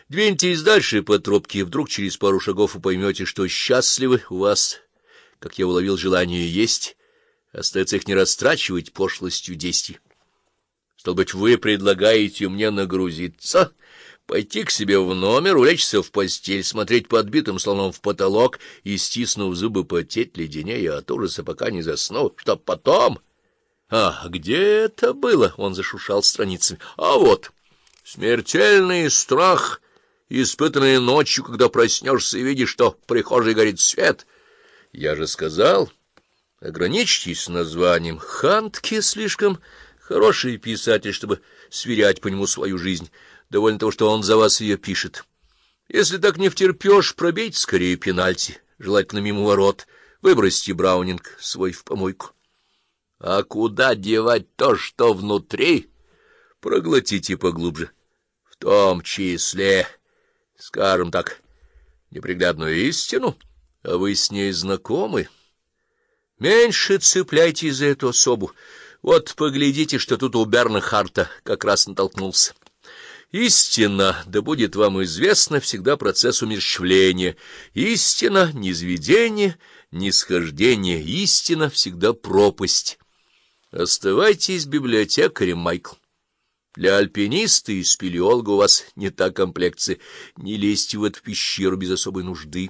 Двиньтесь дальше по тропке, и вдруг через пару шагов вы поймете, что счастливы у вас, как я уловил, желание есть, остается их не растрачивать пошлостью действий. Стало быть, вы предлагаете мне нагрузиться, пойти к себе в номер, улечься в постель, смотреть подбитым слоном в потолок и, стиснув зубы, потеть леденее от ужаса, пока не засну, чтоб потом... где это было? Он зашуршал страницами. Вот, смертельный страх, испытанный ночью, когда проснешься и видишь, что в прихожей горит свет. Я же сказал, ограничьтесь названием. Хантке слишком хороший писатель, чтобы сверять по нему свою жизнь. Довольно того, что он за вас ее пишет. Если так не втерпешь, пробейте скорее пенальти, желательно мимо ворот. Выбросьте Браунинг свой в помойку. А куда девать то, что внутри? Проглотите поглубже. В том числе, скажем так, неприглядную истину, а вы с ней знакомы. Меньше цепляйтесь за эту особу. Вот поглядите, что тут у Бернхарта как раз натолкнулся. Истина, да будет вам известно, всегда процесс умерщвления. Истина — низведение, нисхождение. Истина — всегда пропасть. Оставайтесь библиотекарем, Майкл. Для альпиниста и спелеолога у вас не та комплекция. Не лезьте в эту пещеру без особой нужды.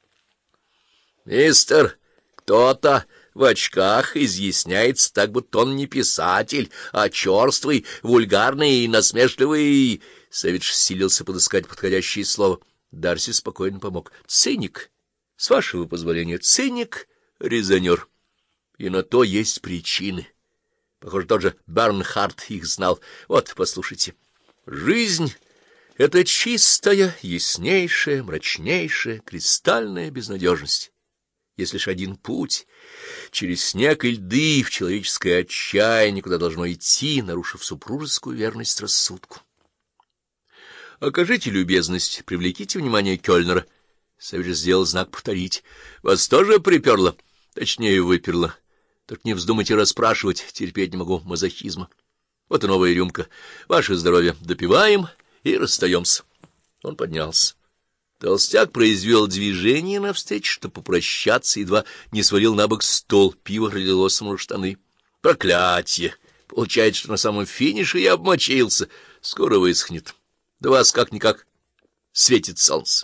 Мистер, кто-то в очках изъясняется так, будто он не писатель, а черствый, вульгарный и насмешливый. Савидж силился подыскать подходящее слово. Дарси спокойно помог. Циник, с вашего позволения, циник, резонер. И на то есть причины. Похоже, тот же Бернхард их знал. Вот, послушайте. Жизнь — это чистая, яснейшая, мрачнейшая, кристальная безнадежность. Есть лишь один путь — через снег и льды в человеческое отчаяние, куда должно идти, нарушив супружескую верность рассудку. Окажите любезность, привлеките внимание Кёльнера. Савич сделал знак повторить. Вас тоже приперло? Точнее, выперло. Так не вздумайте расспрашивать, терпеть не могу мазохизма. Вот и новая рюмка. Ваше здоровье. Допиваем и расстаемся. Он поднялся. Толстяк произвел движение навстречу, чтобы попрощаться, едва не свалил на бок стол. Пиво пролилось ему в штаны. Проклятье! Получается, что на самом финише я обмочился. Скоро высохнет. Да вас как-никак светит солнце.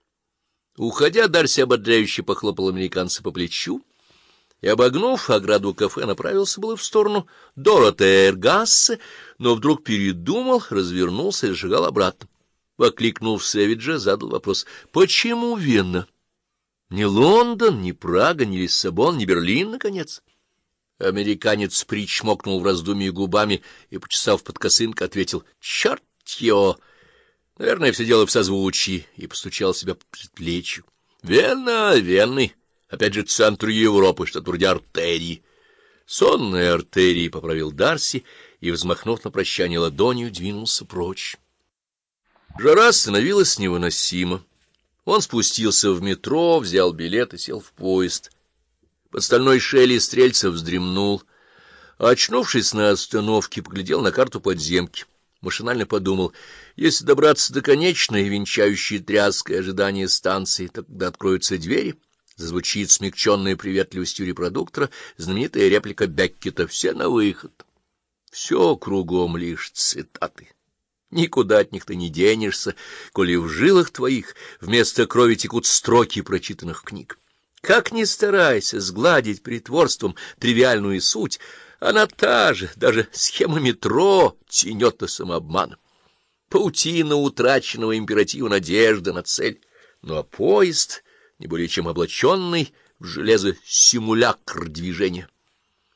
Уходя, Дарси ободряюще похлопал американца по плечу и, обогнув ограду кафе, направился было в сторону Доротеергассе, но вдруг передумал, развернулся и зашагал обратно. Окликнув Сэвиджа, задал вопрос: «Почему Вена? Ни Лондон, ни Прага, ни Лиссабон, ни Берлин, наконец?» Американец причмокнул в раздумье губами и, почесав под косынкой, ответил: «Черт его! Наверное, все дело в созвучии», и постучал себя по предплечью. «Вена, Вены! Опять же, центр Европы, что-то вроде артерии». «Сонные артерии», — поправил Дарси и, взмахнув на прощание ладонью, двинулся прочь. Жара становилась невыносима. Он спустился в метро, взял билет и сел в поезд. Под стальной шелест рельсов вздремнул. Очнувшись на остановке, поглядел на карту подземки. Машинально подумал: если добраться до конечной, венчающей тряской ожидания станции, тогда откроются двери, зазвучит смягченная приветливостью репродуктора знаменитая реплика Беккета: «Все на выход». Все кругом лишь цитаты. Никуда от них ты не денешься, коли в жилах твоих вместо крови текут строки прочитанных книг. Как ни старайся сгладить притворством тривиальную суть, она та же, даже схема метро тянет-то самообманом. Паутина утраченного императива надежды на цель. Ну а поезд, не более чем облаченный в железо симулякр движения.